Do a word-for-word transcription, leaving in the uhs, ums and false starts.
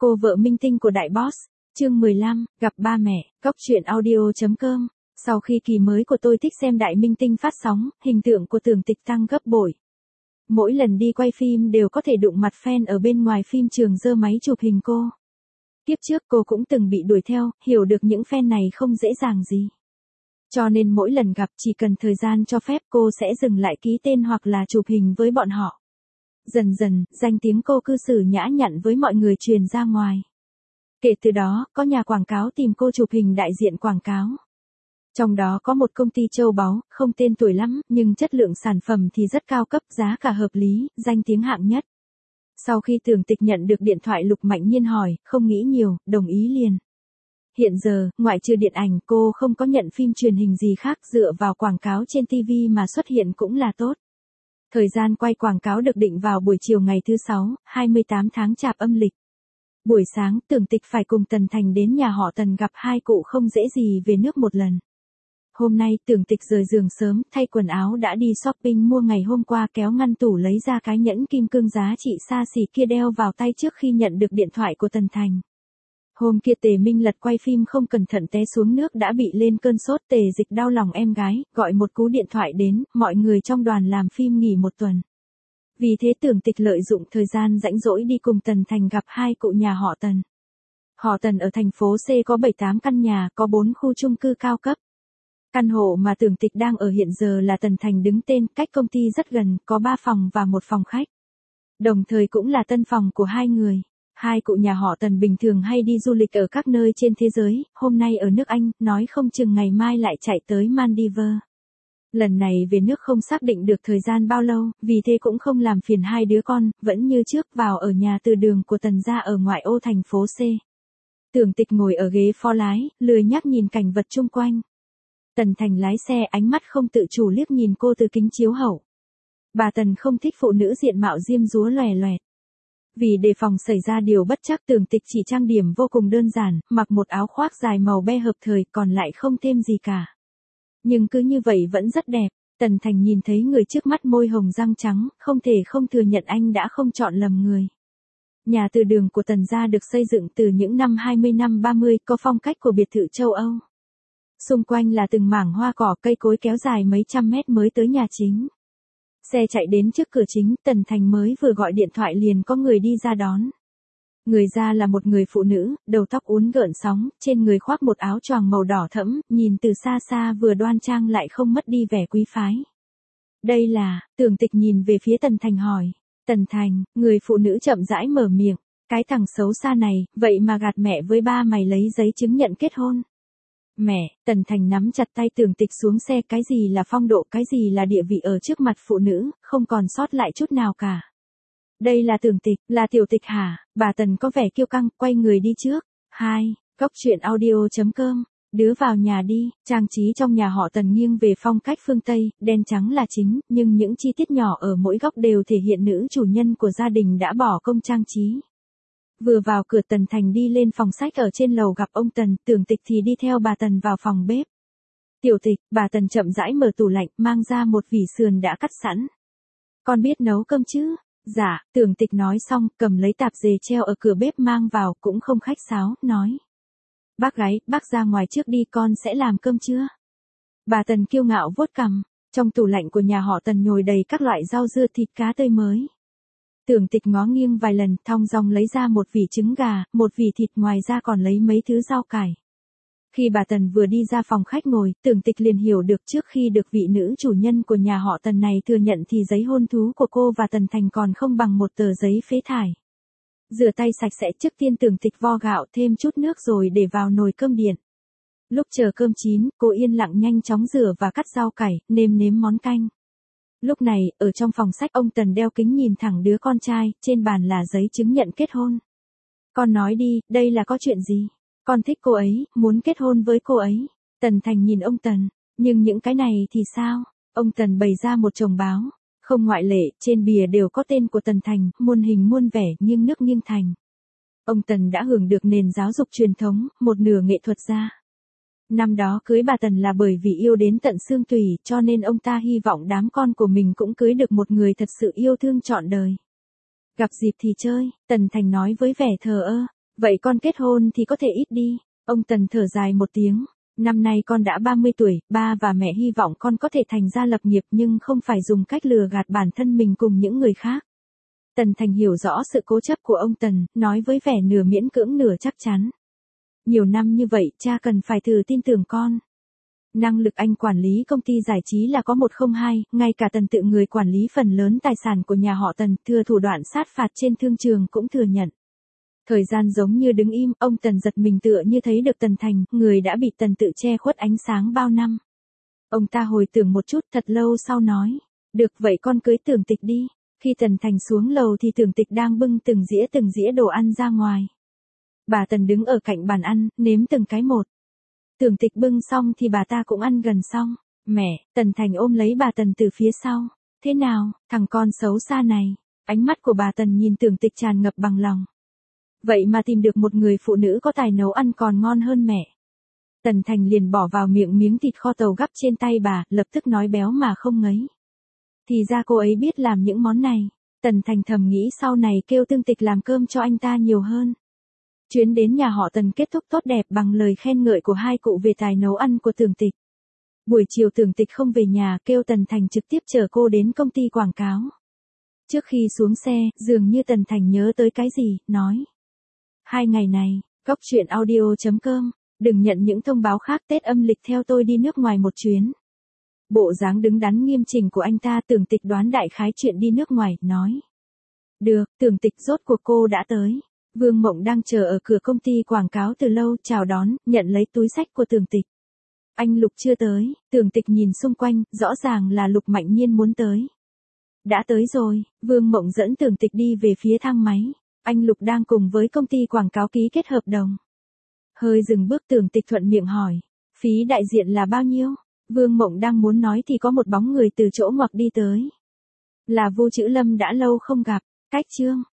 Cô vợ minh tinh của đại boss, chương mười lăm, gặp ba mẹ, cốc truyện audio.com. Sau khi kỳ mới của Tôi Thích Xem Đại Minh Tinh phát sóng, hình tượng của Tưởng Tịch tăng gấp bội. Mỗi lần đi quay phim đều có thể đụng mặt fan ở bên ngoài phim trường giơ máy chụp hình cô. Kiếp trước cô cũng từng bị đuổi theo, hiểu được những fan này không dễ dàng gì. Cho nên mỗi lần gặp chỉ cần thời gian cho phép cô sẽ dừng lại ký tên hoặc là chụp hình với bọn họ. Dần dần, danh tiếng cô cư xử nhã nhặn với mọi người truyền ra ngoài. Kể từ đó, có nhà quảng cáo tìm cô chụp hình đại diện quảng cáo. Trong đó có một công ty châu báu, không tên tuổi lắm, nhưng chất lượng sản phẩm thì rất cao cấp, giá cả hợp lý, danh tiếng hạng nhất. Sau khi Tưởng Tịch nhận được điện thoại Lục Mạnh Nhiên hỏi, không nghĩ nhiều, đồng ý liền. Hiện giờ, ngoại trừ điện ảnh, cô không có nhận phim truyền hình gì khác, dựa vào quảng cáo trên ti vi mà xuất hiện cũng là tốt. Thời gian quay quảng cáo được định vào buổi chiều ngày thứ sáu, hai mươi tám tháng Chạp âm lịch. Buổi sáng, Tưởng Tịch phải cùng Tần Thành đến nhà họ Tần gặp hai cụ không dễ gì về nước một lần. Hôm nay, Tưởng Tịch rời giường sớm, thay quần áo đã đi shopping mua ngày hôm qua, kéo ngăn tủ lấy ra cái nhẫn kim cương giá trị xa xỉ kia đeo vào tay trước khi nhận được điện thoại của Tần Thành. Hôm kia Tề Minh Lật quay phim không cẩn thận té xuống nước đã bị lên cơn sốt, Tề Dịch đau lòng em gái, gọi một cú điện thoại đến, mọi người trong đoàn làm phim nghỉ một tuần. Vì thế Tưởng Tịch lợi dụng thời gian rãnh rỗi đi cùng Tần Thành gặp hai cụ nhà họ Tần. Họ Tần ở thành phố C có bảy tám căn nhà, có bốn khu chung cư cao cấp. Căn hộ mà Tưởng Tịch đang ở hiện giờ là Tần Thành đứng tên, cách công ty rất gần, có ba phòng và một phòng khách. Đồng thời cũng là tân phòng của hai người. Hai cụ nhà họ Tần bình thường hay đi du lịch ở các nơi trên thế giới, hôm nay ở nước Anh, nói không chừng ngày mai lại chạy tới Maldives. Lần này về nước không xác định được thời gian bao lâu, vì thế cũng không làm phiền hai đứa con, vẫn như trước vào ở nhà từ đường của Tần gia ở ngoại ô thành phố C. Tưởng Tịch ngồi ở ghế phó lái, lười nhác nhìn cảnh vật chung quanh. Tần Thành lái xe, ánh mắt không tự chủ liếc nhìn cô từ kính chiếu hậu. Bà Tần không thích phụ nữ diện mạo diêm dúa lòe loẹt. Vì đề phòng xảy ra điều bất trắc, Tưởng Tịch chỉ trang điểm vô cùng đơn giản, mặc một áo khoác dài màu be hợp thời, còn lại không thêm gì cả. Nhưng cứ như vậy vẫn rất đẹp. Tần Thành nhìn thấy người trước mắt môi hồng răng trắng, không thể không thừa nhận anh đã không chọn lầm người. Nhà từ đường của Tần gia được xây dựng từ những năm hai mươi năm ba mươi, có phong cách của biệt thự châu Âu. Xung quanh là từng mảng hoa cỏ, cây cối kéo dài mấy trăm mét mới tới nhà chính. Xe chạy đến trước cửa chính, Tần Thành mới vừa gọi điện thoại liền có người đi ra đón. Người ra là một người phụ nữ, đầu tóc uốn gợn sóng, trên người khoác một áo choàng màu đỏ thẫm, nhìn từ xa xa vừa đoan trang lại không mất đi vẻ quý phái. Đây là, Tưởng Tịch nhìn về phía Tần Thành hỏi. Tần Thành, người phụ nữ chậm rãi mở miệng, cái thằng xấu xa này, vậy mà gạt mẹ với ba mày lấy giấy chứng nhận kết hôn. Mẹ, Tần Thành nắm chặt tay Tưởng Tịch xuống xe, cái gì là phong độ, cái gì là địa vị ở trước mặt phụ nữ, không còn sót lại chút nào cả. Đây là Tưởng Tịch, là Tiểu Tịch hả? Bà Tần có vẻ kiêu căng, quay người đi trước. hai. Cốc truyện audio.com. Đứa vào nhà đi, trang trí trong nhà họ Tần nghiêng về phong cách phương Tây, đen trắng là chính, nhưng những chi tiết nhỏ ở mỗi góc đều thể hiện nữ chủ nhân của gia đình đã bỏ công trang trí. Vừa vào cửa, Tần Thành đi lên phòng sách ở trên lầu gặp ông Tần, Tưởng Tịch thì đi theo bà Tần vào phòng bếp. Tiểu Tịch, bà Tần chậm rãi mở tủ lạnh, mang ra một vỉ sườn đã cắt sẵn. Con biết nấu cơm chứ? Dạ, Tưởng Tịch nói xong, cầm lấy tạp dề treo ở cửa bếp mang vào, cũng không khách sáo, nói. Bác gái, bác ra ngoài trước đi, con sẽ làm cơm chưa? Bà Tần kiêu ngạo vuốt cằm, trong tủ lạnh của nhà họ Tần nhồi đầy các loại rau dưa, thịt cá tươi mới. Tưởng Tịch ngó nghiêng vài lần, thong dong lấy ra một vỉ trứng gà, một vỉ thịt, ngoài ra còn lấy mấy thứ rau cải. Khi bà Tần vừa đi ra phòng khách ngồi, Tưởng Tịch liền hiểu được trước khi được vị nữ chủ nhân của nhà họ Tần này thừa nhận thì giấy hôn thú của cô và Tần Thành còn không bằng một tờ giấy phế thải. Rửa tay sạch sẽ, trước tiên Tưởng Tịch vo gạo, thêm chút nước rồi để vào nồi cơm điện. Lúc chờ cơm chín, cô yên lặng nhanh chóng rửa và cắt rau cải, nêm nếm món canh. Lúc này, ở trong phòng sách, ông Tần đeo kính nhìn thẳng đứa con trai, trên bàn là giấy chứng nhận kết hôn. Con nói đi, đây là có chuyện gì? Con thích cô ấy, muốn kết hôn với cô ấy. Tần Thành nhìn ông Tần, nhưng những cái này thì sao? Ông Tần bày ra một chồng báo, không ngoại lệ, trên bìa đều có tên của Tần Thành, muôn hình muôn vẻ, nghiêng nước nghiêng thành. Ông Tần đã hưởng được nền giáo dục truyền thống, một nửa nghệ thuật gia. Năm đó cưới bà Tần là bởi vì yêu đến tận xương tủy, cho nên ông ta hy vọng đám con của mình cũng cưới được một người thật sự yêu thương trọn đời. Gặp dịp thì chơi, Tần Thành nói với vẻ thờ ơ. Vậy con kết hôn thì có thể ít đi. Ông Tần thở dài một tiếng. Năm nay con đã ba mươi tuổi, ba và mẹ hy vọng con có thể thành gia lập nghiệp nhưng không phải dùng cách lừa gạt bản thân mình cùng những người khác. Tần Thành hiểu rõ sự cố chấp của ông Tần, nói với vẻ nửa miễn cưỡng nửa chắc chắn. Nhiều năm như vậy, cha cần phải thử tin tưởng con. Năng lực anh quản lý công ty giải trí là có một không hai, ngay cả Tần tự người quản lý phần lớn tài sản của nhà họ Tần, thừa thủ đoạn sát phạt trên thương trường cũng thừa nhận. Thời gian giống như đứng im, ông Tần giật mình tựa như thấy được Tần Thành, người đã bị Tần tự che khuất ánh sáng bao năm. Ông ta hồi tưởng một chút thật lâu sau nói, được vậy con cưới Tưởng Tịch đi. Khi Tần Thành xuống lầu thì Tưởng Tịch đang bưng từng dĩa từng dĩa đồ ăn ra ngoài. Bà Tần đứng ở cạnh bàn ăn, nếm từng cái một. Tưởng Tịch bưng xong thì bà ta cũng ăn gần xong. Mẹ, Tần Thành ôm lấy bà Tần từ phía sau. Thế nào, thằng con xấu xa này? Ánh mắt của bà Tần nhìn Tưởng Tịch tràn ngập bằng lòng. Vậy mà tìm được một người phụ nữ có tài nấu ăn còn ngon hơn mẹ. Tần Thành liền bỏ vào miệng miếng thịt kho tàu gắp trên tay bà, lập tức nói béo mà không ngấy. Thì ra cô ấy biết làm những món này. Tần Thành thầm nghĩ sau này kêu Tương Tịch làm cơm cho anh ta nhiều hơn. Chuyến đến nhà họ Tần kết thúc tốt đẹp bằng lời khen ngợi của hai cụ về tài nấu ăn của Tưởng Tịch. Buổi chiều Tưởng Tịch không về nhà, kêu Tần Thành trực tiếp chở cô đến công ty quảng cáo. Trước khi xuống xe, dường như Tần Thành nhớ tới cái gì, nói. Hai ngày này, Cóc Truyện Audio chấm com, đừng nhận những thông báo khác Tết âm lịch theo tôi đi nước ngoài một chuyến. Bộ dáng đứng đắn nghiêm chỉnh của anh ta Tưởng Tịch đoán đại khái chuyện đi nước ngoài, nói. Được, Tưởng Tịch rốt cuộc cô đã tới. Vương Mộng đang chờ ở cửa công ty quảng cáo từ lâu, chào đón, nhận lấy túi xách của Tưởng Tịch. Anh Lục chưa tới, Tưởng Tịch nhìn xung quanh, rõ ràng là Lục Mạnh Nhiên muốn tới. Đã tới rồi, Vương Mộng dẫn Tưởng Tịch đi về phía thang máy. Anh Lục đang cùng với công ty quảng cáo ký kết hợp đồng. Hơi dừng bước Tưởng Tịch thuận miệng hỏi. Phí đại diện là bao nhiêu? Vương Mộng đang muốn nói thì có một bóng người từ chỗ ngoặc đi tới. Là Vu Chữ Lâm đã lâu không gặp. Cách chương.